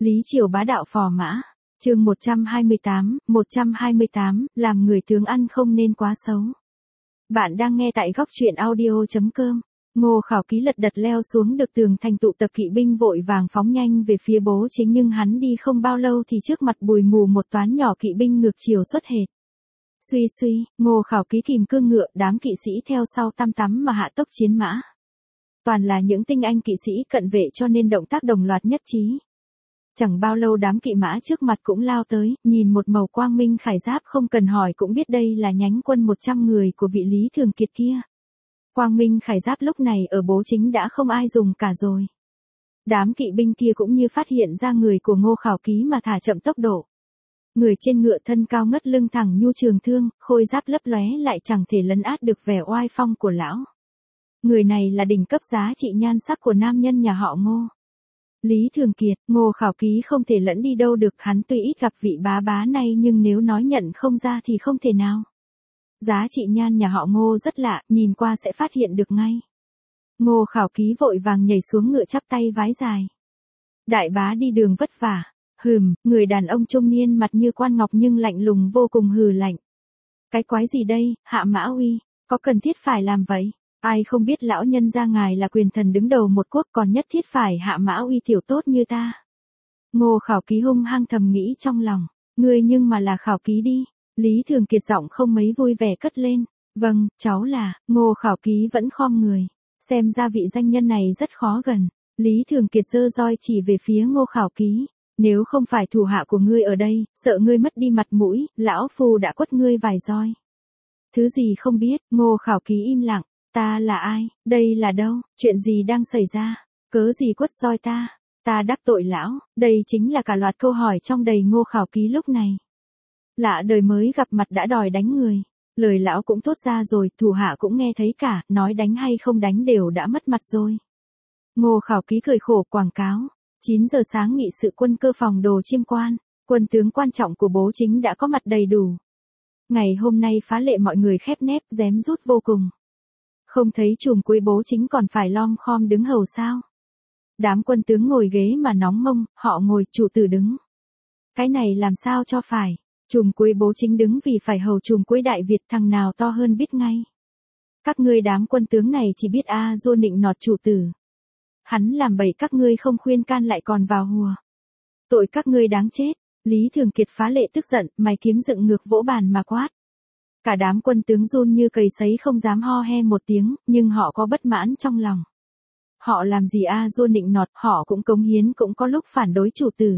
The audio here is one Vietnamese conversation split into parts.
Lý Triều bá đạo phò mã. Chương 128, làm người tướng ăn không nên quá xấu. Bạn đang nghe tại góc truyện audio.com. Ngô Khảo Ký lật đật leo xuống được tường thành, tụ tập kỵ binh vội vàng phóng nhanh về phía Bố Chính, nhưng hắn đi không bao lâu thì trước mặt bụi mù một toán nhỏ kỵ binh ngược chiều xuất hệt. Suy suy, Ngô Khảo Ký kìm cương ngựa, đám kỵ sĩ theo sau tăm tắm mà hạ tốc chiến mã. Toàn là những tinh anh kỵ sĩ cận vệ cho nên động tác đồng loạt nhất trí. Chẳng bao lâu đám kỵ mã trước mặt cũng lao tới, nhìn một màu quang minh khải giáp không cần hỏi cũng biết đây là nhánh quân 100 người của vị Lý Thường Kiệt kia. Quang minh khải giáp lúc này ở Bố Chính đã không ai dùng cả rồi. Đám kỵ binh kia cũng như phát hiện ra người của Ngô Khảo Ký mà thả chậm tốc độ. Người trên ngựa thân cao ngất lưng thẳng nhu trường thương, khôi giáp lấp lóe lại chẳng thể lấn át được vẻ oai phong của lão. Người này là đỉnh cấp giá trị nhan sắc của nam nhân nhà họ Ngô. Lý Thường Kiệt. Ngô Khảo Ký không thể lẫn đi đâu được, hắn tuy ít gặp vị bá này nhưng nếu nói nhận không ra thì không thể nào. Giá trị nhan nhà họ Ngô rất lạ, nhìn qua sẽ phát hiện được ngay. Ngô Khảo Ký vội vàng nhảy xuống ngựa chắp tay vái dài. Đại bá đi đường vất vả. Người đàn ông trung niên mặt như quan ngọc nhưng lạnh lùng vô cùng hừ lạnh. Cái quái gì đây, Hạ Mã Uy, có cần thiết phải làm vậy? Ai không biết lão nhân gia ngài là quyền thần đứng đầu một quốc, còn nhất thiết phải Hạ Mã Uy tiểu tốt như ta. Ngô Khảo Ký hung hăng thầm nghĩ trong lòng, ngươi nhưng mà là Khảo Ký đi. Lý Thường Kiệt giọng không mấy vui vẻ cất lên, vâng, cháu là. Ngô Khảo Ký vẫn khom người, xem ra vị danh nhân này rất khó gần. Lý Thường Kiệt giơ roi chỉ về phía Ngô Khảo Ký, nếu không phải thủ hạ của ngươi ở đây, sợ ngươi mất đi mặt mũi, lão phu đã quất ngươi vài roi. Thứ gì không biết. Ngô Khảo Ký im lặng. Ta là ai, đây là đâu, chuyện gì đang xảy ra, cớ gì quất roi ta, ta đắc tội lão, đây chính là cả loạt câu hỏi trong đầy Ngô Khảo Ký lúc này. Lạ đời mới gặp mặt đã đòi đánh người, lời lão cũng thốt ra rồi, thủ hạ cũng nghe thấy cả, nói đánh hay không đánh đều đã mất mặt rồi. Ngô Khảo Ký cười khổ quảng cáo, 9 giờ sáng nghị sự quân cơ phòng Đồ Chiêm Quan, quân tướng quan trọng của Bố Chính đã có mặt đầy đủ. Ngày hôm nay phá lệ mọi người khép nép, rém rút vô cùng. Không thấy trùm cuối Bố Chính còn phải lom khom đứng hầu sao? Đám quân tướng ngồi ghế mà nóng mông, họ ngồi, chủ tử đứng. Cái này làm sao cho phải? Trùm cuối Bố Chính đứng vì phải hầu trùm cuối Đại Việt, thằng nào to hơn biết ngay. Các ngươi đám quân tướng này chỉ biết du nịnh nọt chủ tử. Hắn làm bậy các ngươi không khuyên can lại còn vào hùa. Tội các ngươi đáng chết. Lý Thường Kiệt phá lệ tức giận, mày kiếm dựng ngược vỗ bàn mà quát. Cả đám quân tướng run như cầy sấy không dám ho he một tiếng, nhưng họ có bất mãn trong lòng. Họ làm gì du nịnh nọt, họ cũng cống hiến, cũng có lúc phản đối chủ tử.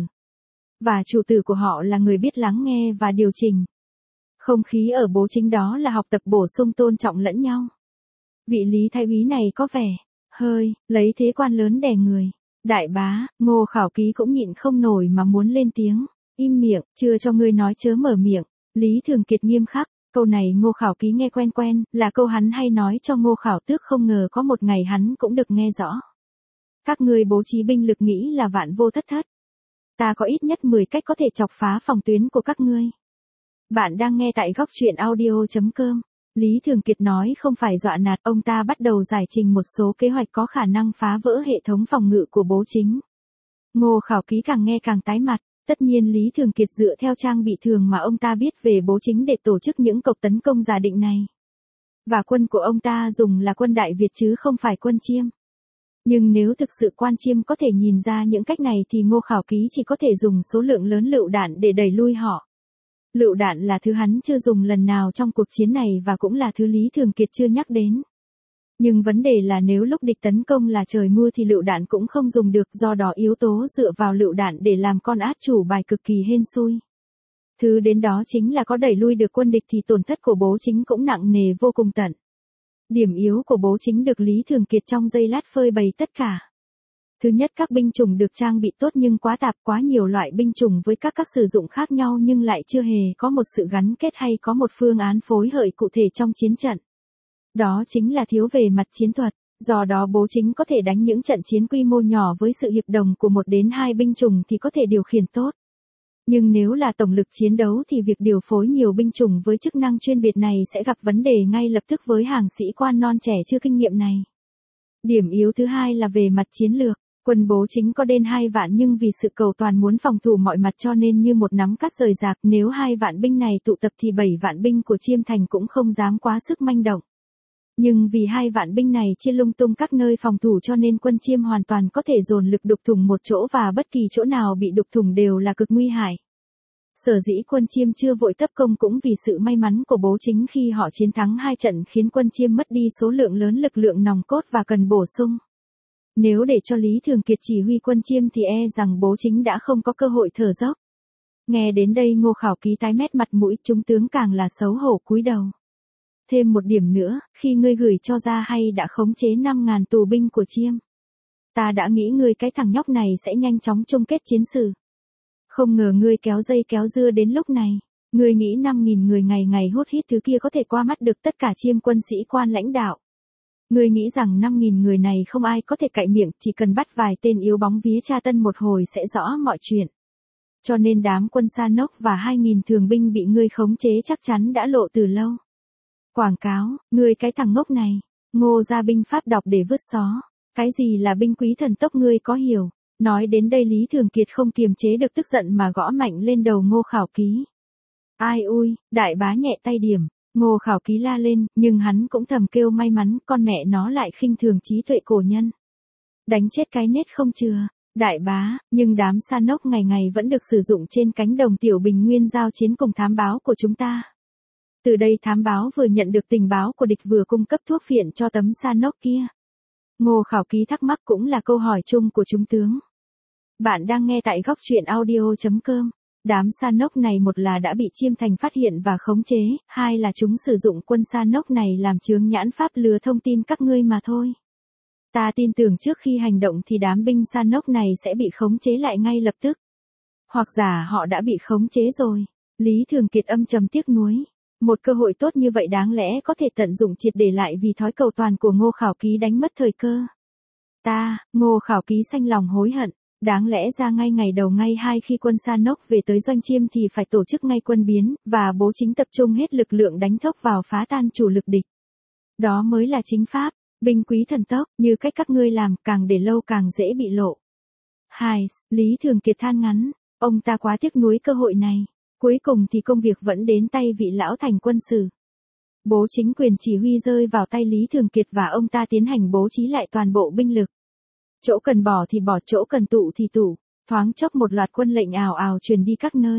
Và chủ tử của họ là người biết lắng nghe và điều chỉnh. Không khí ở Bố Chính đó là học tập bổ sung tôn trọng lẫn nhau. Vị Lý Thái úy này có vẻ hơi lấy thế quan lớn đè người. Đại bá. Ngô Khảo Ký cũng nhịn không nổi mà muốn lên tiếng. Im miệng, chưa cho ngươi nói chớ mở miệng. Lý Thường Kiệt nghiêm khắc. Câu này Ngô Khảo Ký nghe quen quen, là câu hắn hay nói cho Ngô Khảo Tước, không ngờ có một ngày hắn cũng được nghe rõ. Các ngươi bố trí binh lực nghĩ là vạn vô thất thất. Ta có ít nhất 10 cách có thể chọc phá phòng tuyến của các ngươi. Bạn đang nghe tại góc truyện audio.com. Lý Thường Kiệt nói không phải dọa nạt, ông ta bắt đầu giải trình một số kế hoạch có khả năng phá vỡ hệ thống phòng ngự của Bố Chính. Ngô Khảo Ký càng nghe càng tái mặt. Tất nhiên Lý Thường Kiệt dựa theo trang bị thường mà ông ta biết về Bố Chính để tổ chức những cuộc tấn công giả định này. Và quân của ông ta dùng là quân Đại Việt chứ không phải quân Chiêm. Nhưng nếu thực sự quan Chiêm có thể nhìn ra những cách này thì Ngô Khảo Ký chỉ có thể dùng số lượng lớn lựu đạn để đẩy lui họ. Lựu đạn là thứ hắn chưa dùng lần nào trong cuộc chiến này và cũng là thứ Lý Thường Kiệt chưa nhắc đến. Nhưng vấn đề là nếu lúc địch tấn công là trời mưa thì lựu đạn cũng không dùng được, do đó yếu tố dựa vào lựu đạn để làm con át chủ bài cực kỳ hên xui. Thứ đến đó chính là có đẩy lui được quân địch thì tổn thất của Bố Chính cũng nặng nề vô cùng tận. Điểm yếu của Bố Chính được Lý Thường Kiệt trong giây lát phơi bày tất cả. Thứ nhất, các binh chủng được trang bị tốt nhưng quá tạp, quá nhiều loại binh chủng với các sử dụng khác nhau nhưng lại chưa hề có một sự gắn kết hay có một phương án phối hợp cụ thể trong chiến trận. Đó chính là thiếu về mặt chiến thuật, do đó Bố Chính có thể đánh những trận chiến quy mô nhỏ với sự hiệp đồng của 1 đến 2 binh chủng thì có thể điều khiển tốt. Nhưng nếu là tổng lực chiến đấu thì việc điều phối nhiều binh chủng với chức năng chuyên biệt này sẽ gặp vấn đề ngay lập tức với hàng sĩ quan non trẻ chưa kinh nghiệm này. Điểm yếu thứ hai là về mặt chiến lược. Quân Bố Chính có đến 2 vạn nhưng vì sự cầu toàn muốn phòng thủ mọi mặt cho nên như một nắm cát rời rạc, nếu 2 vạn binh này tụ tập thì 7 vạn binh của Chiêm Thành cũng không dám quá sức manh động. Nhưng vì 2 vạn binh này chia lung tung các nơi phòng thủ cho nên quân Chiêm hoàn toàn có thể dồn lực đục thủng một chỗ và bất kỳ chỗ nào bị đục thủng đều là cực nguy hại. Sở dĩ quân Chiêm chưa vội tấp công cũng vì sự may mắn của Bố Chính khi họ chiến thắng 2 trận khiến quân Chiêm mất đi số lượng lớn lực lượng nòng cốt và cần bổ sung. Nếu để cho Lý Thường Kiệt chỉ huy quân Chiêm thì e rằng Bố Chính đã không có cơ hội thở dốc. Nghe đến đây Ngô Khảo Ký tái mét mặt mũi, trung tướng càng là xấu hổ cúi đầu. Thêm một điểm nữa, khi ngươi gửi cho ra hay đã khống chế 5.000 tù binh của Chiêm. Ta đã nghĩ ngươi cái thằng nhóc này sẽ nhanh chóng chung kết chiến sự. Không ngờ ngươi kéo dây kéo dưa đến lúc này. Ngươi nghĩ 5.000 người ngày ngày hút hít thứ kia có thể qua mắt được tất cả Chiêm quân sĩ quan lãnh đạo. Ngươi nghĩ rằng 5.000 người này không ai có thể cạy miệng, chỉ cần bắt vài tên yếu bóng vía tra tân một hồi sẽ rõ mọi chuyện. Cho nên đám quân Sa Nốc và 2.000 thường binh bị ngươi khống chế chắc chắn đã lộ từ lâu. Quảng cáo, ngươi cái thằng ngốc này, Ngô ra binh pháp đọc để vứt xó. Cái gì là binh quý thần tốc ngươi có hiểu? Nói đến đây Lý Thường Kiệt không kiềm chế được tức giận mà gõ mạnh lên đầu Ngô Khảo Ký. Ai ui, đại bá nhẹ tay điểm. Ngô Khảo Ký la lên, nhưng hắn cũng thầm kêu may mắn con mẹ nó lại khinh thường trí tuệ cổ nhân. Đánh chết cái nết không chừa. Đại bá, nhưng đám Sa Nốc ngày ngày vẫn được sử dụng trên cánh đồng Tiểu Bình Nguyên giao chiến cùng thám báo của chúng ta. Từ đây thám báo vừa nhận được tình báo của địch vừa cung cấp thuốc phiện cho tấm Sa Nốc kia. Ngô Khảo Ký thắc mắc cũng là câu hỏi chung của trung tướng. Bạn đang nghe tại góc truyện audio.com. Đám Sa Nốc này một là đã bị Chiêm Thành phát hiện và khống chế, hai là chúng sử dụng quân Sa Nốc này làm chướng nhãn pháp lừa thông tin các ngươi mà thôi. Ta tin tưởng trước khi hành động thì đám binh Sa Nốc này sẽ bị khống chế lại ngay lập tức. Hoặc giả họ đã bị khống chế rồi. Lý Thường Kiệt âm trầm tiếc nuối. Một cơ hội tốt như vậy đáng lẽ có thể tận dụng triệt để lại vì thói cầu toàn của Ngô Khảo Ký đánh mất thời cơ. Ngô Khảo Ký xanh lòng hối hận. Đáng lẽ ra ngay ngày đầu ngay 2 khi quân Sa Nốc về tới doanh Chiêm thì phải tổ chức ngay quân biến, và Bố Chính tập trung hết lực lượng đánh thốc vào phá tan chủ lực địch. Đó mới là chính pháp, binh quý thần tốc, như cách các ngươi làm, càng để lâu càng dễ bị lộ. Lý Thường Kiệt than ngắn, ông ta quá tiếc nuối cơ hội này. Cuối cùng thì công việc vẫn đến tay vị lão thành quân sử. Bố Chính quyền chỉ huy rơi vào tay Lý Thường Kiệt và ông ta tiến hành bố trí lại toàn bộ binh lực. Chỗ cần bỏ thì bỏ, chỗ cần tụ thì tụ, thoáng chốc một loạt quân lệnh ào ào truyền đi các nơi.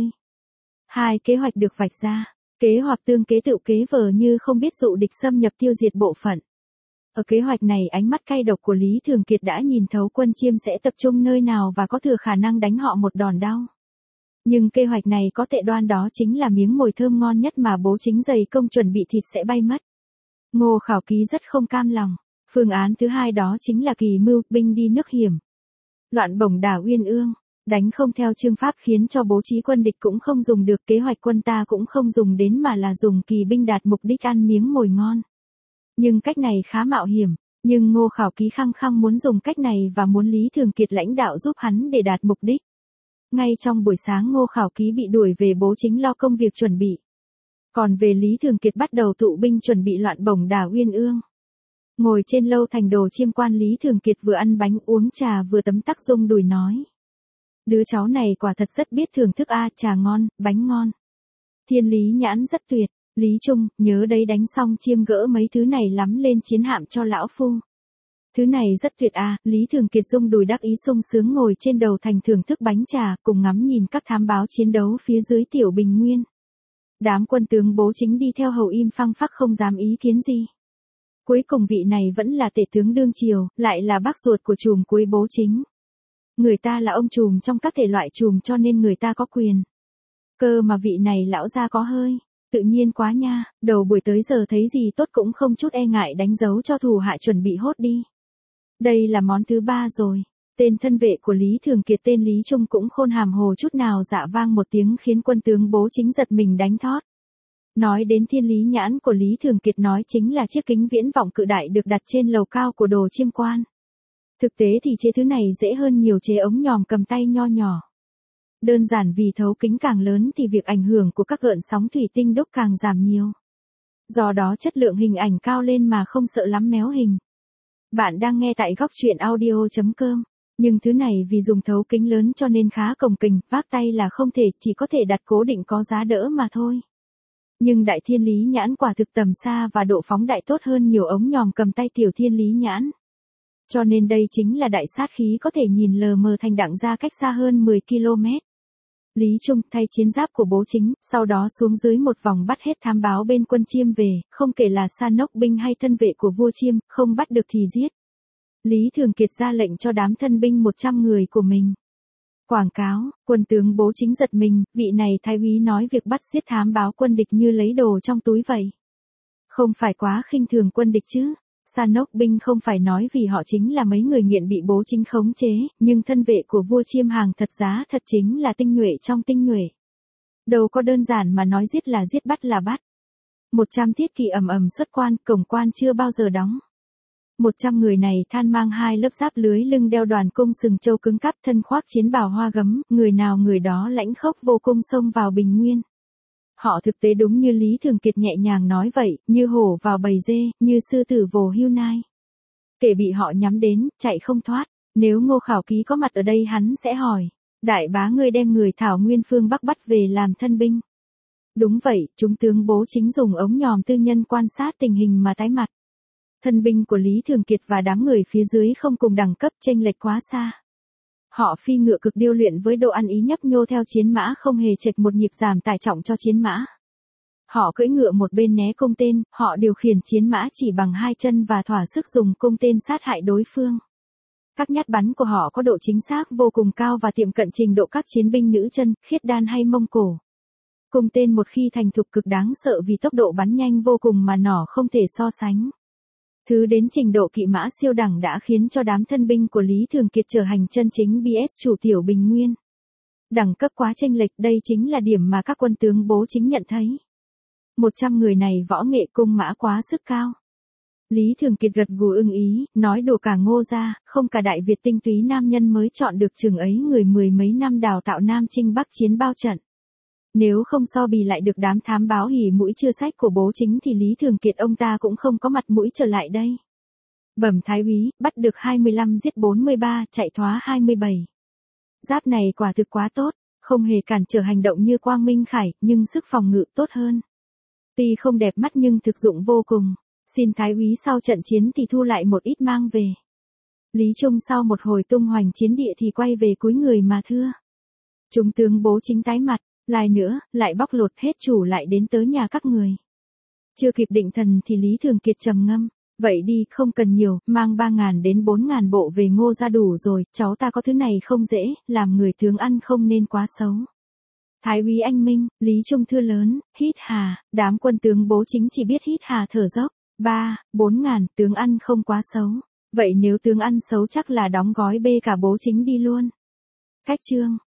2 kế hoạch được vạch ra, kế hoạch tương kế tự kế vờ như không biết dụ địch xâm nhập tiêu diệt bộ phận. Ở kế hoạch này ánh mắt cay độc của Lý Thường Kiệt đã nhìn thấu quân Chiêm sẽ tập trung nơi nào và có thừa khả năng đánh họ một đòn đau. Nhưng kế hoạch này có tệ đoan đó chính là miếng mồi thơm ngon nhất mà Bố Chính dày công chuẩn bị thịt sẽ bay mất. Ngô Khảo Ký rất không cam lòng. Phương án thứ hai đó chính là kỳ mưu, binh đi nước hiểm. Loạn bổng đảo Uyên Ương, đánh không theo chương pháp khiến cho bố trí quân địch cũng không dùng được, kế hoạch quân ta cũng không dùng đến mà là dùng kỳ binh đạt mục đích ăn miếng mồi ngon. Nhưng cách này khá mạo hiểm, nhưng Ngô Khảo Ký khăng khăng muốn dùng cách này và muốn Lý Thường Kiệt lãnh đạo giúp hắn để đạt mục đích. Ngay trong buổi sáng Ngô Khảo Ký bị đuổi về, Bố Chính lo công việc chuẩn bị. Còn về Lý Thường Kiệt bắt đầu tụ binh chuẩn bị loạn bổng đảo Uyên Ương. Ngồi trên lâu thành đồ Chiêm quan, Lý Thường Kiệt vừa ăn bánh uống trà vừa tấm tắc rung đùi nói. Đứa cháu này quả thật rất biết thưởng thức trà ngon, bánh ngon. Thiên lý nhãn rất tuyệt, Lý Trung, nhớ đấy đánh xong Chiêm gỡ mấy thứ này lắm lên chiến hạm cho lão phu. Thứ này rất tuyệt Lý Thường Kiệt rung đùi đắc ý sung sướng ngồi trên đầu thành thưởng thức bánh trà cùng ngắm nhìn các thám báo chiến đấu phía dưới Tiểu Bình Nguyên. Đám quân tướng Bố Chính đi theo hầu im phăng phắc không dám ý kiến gì. Cuối cùng vị này vẫn là tể tướng đương triều, lại là bác ruột của trùm cuối Bố Chính. Người ta là ông trùm trong các thể loại trùm cho nên người ta có quyền. Cơ mà vị này lão gia có hơi, tự nhiên quá nha, đầu buổi tới giờ thấy gì tốt cũng không chút e ngại đánh dấu cho thủ hạ chuẩn bị hốt đi. Đây là món thứ 3 rồi. Tên thân vệ của Lý Thường Kiệt tên Lý Trung cũng khôn hàm hồ chút nào dạ vang một tiếng khiến quân tướng Bố Chính giật mình đánh thót. Nói đến thiên lý nhãn của Lý Thường Kiệt nói chính là chiếc kính viễn vọng cự đại được đặt trên lầu cao của đồ Chiêm quan. Thực tế thì chế thứ này dễ hơn nhiều chế ống nhòm cầm tay nho nhỏ. Đơn giản vì thấu kính càng lớn thì việc ảnh hưởng của các gợn sóng thủy tinh đúc càng giảm nhiều. Do đó chất lượng hình ảnh cao lên mà không sợ lắm méo hình. Bạn đang nghe tại góc truyện audio.com. Nhưng thứ này vì dùng thấu kính lớn cho nên khá cồng kềnh, vác tay là không thể, chỉ có thể đặt cố định có giá đỡ mà thôi. Nhưng đại thiên lý nhãn quả thực tầm xa và độ phóng đại tốt hơn nhiều ống nhòm cầm tay tiểu thiên lý nhãn. Cho nên đây chính là đại sát khí có thể nhìn lờ mờ thành đặng ra cách xa hơn 10 km. Lý Trung thay chiến giáp của bố chính, sau đó xuống dưới một vòng bắt hết thám báo bên quân Chiêm về, không kể là sa nốc binh hay thân vệ của vua Chiêm, không bắt được thì giết. Lý Thường Kiệt ra lệnh cho đám thân binh 100 người của mình. Quảng cáo, quân tướng bố chính giật mình, vị này thái úy nói việc bắt giết thám báo quân địch như lấy đồ trong túi vậy. Không phải quá khinh thường quân địch chứ. Sa nốc binh không phải nói vì họ chính là mấy người nghiện bị bố chính khống chế, nhưng thân vệ của vua Chiêm hàng thật giá thật chính là tinh nhuệ trong tinh nhuệ. Đâu có đơn giản mà nói giết là giết bắt là bắt. 100 thiết kỵ ầm ầm xuất quan, cổng quan chưa bao giờ đóng. 100 người này than mang 2 lớp giáp lưới lưng đeo đoàn cung sừng châu cứng cáp thân khoác chiến bào hoa gấm, người nào người đó lãnh khốc vô cung xông vào Bình Nguyên. Họ thực tế đúng như Lý Thường Kiệt nhẹ nhàng nói vậy, như hổ vào bầy dê, như sư tử vồ hươu nai. Kể bị họ nhắm đến, chạy không thoát. Nếu Ngô Khảo Ký có mặt ở đây hắn sẽ hỏi, đại bá ngươi đem người Thảo Nguyên phương Bắc bắt về làm thân binh. Đúng vậy, chúng tướng bố chính dùng ống nhòm tư nhân quan sát tình hình mà tái mặt. Thân binh của Lý Thường Kiệt và đám người phía dưới không cùng đẳng cấp chênh lệch quá xa. Họ phi ngựa cực điêu luyện với độ ăn ý nhấp nhô theo chiến mã không hề chệch một nhịp giảm tải trọng cho chiến mã. Họ cưỡi ngựa một bên né cung tên, họ điều khiển chiến mã chỉ bằng 2 chân và thỏa sức dùng cung tên sát hại đối phương. Các nhát bắn của họ có độ chính xác vô cùng cao và tiệm cận trình độ các chiến binh nữ chân, Khiết Đan hay Mông Cổ. Cung tên một khi thành thục cực đáng sợ vì tốc độ bắn nhanh vô cùng mà nỏ không thể so sánh. Thứ đến trình độ kỵ mã siêu đẳng đã khiến cho đám thân binh của Lý Thường Kiệt trở thành chân chính BS chủ tiểu Bình Nguyên. Đẳng cấp quá chênh lệch, đây chính là điểm mà các quân tướng bố chính nhận thấy. 100 người này võ nghệ cung mã quá sức cao. Lý Thường Kiệt gật gù ưng ý, nói đùa cả Ngô ra, không cả Đại Việt tinh túy nam nhân mới chọn được chừng ấy người 10 mấy năm đào tạo Nam Chinh Bắc chiến bao trận. Nếu không so bì lại được đám thám báo hỉ mũi chưa sách của bố chính thì Lý Thường Kiệt ông ta cũng không có mặt mũi trở lại đây. Bẩm thái úy, bắt được 25 giết 43, chạy thoá 27. Giáp này quả thực quá tốt, không hề cản trở hành động như Quang Minh Khải, nhưng sức phòng ngự tốt hơn. Tuy không đẹp mắt nhưng thực dụng vô cùng. Xin thái úy sau trận chiến thì thu lại một ít mang về. Lý Trung sau một hồi tung hoành chiến địa thì quay về cúi người mà thưa. Chúng tướng bố chính tái mặt, lại nữa, lại bóc lột hết chủ lại đến tới nhà các người. Chưa kịp định thần thì Lý Thường Kiệt trầm ngâm. Vậy đi, không cần nhiều, mang 3.000 đến 4.000 bộ về Ngô ra đủ rồi, cháu ta có thứ này không dễ, làm người tướng ăn không nên quá xấu. Thái úy anh minh, Lý Trung thưa lớn, hít hà, đám quân tướng bố chính chỉ biết hít hà thở dốc. 3-4.000, tướng ăn không quá xấu. Vậy nếu tướng ăn xấu chắc là đóng gói bê cả bố chính đi luôn. Cách chương.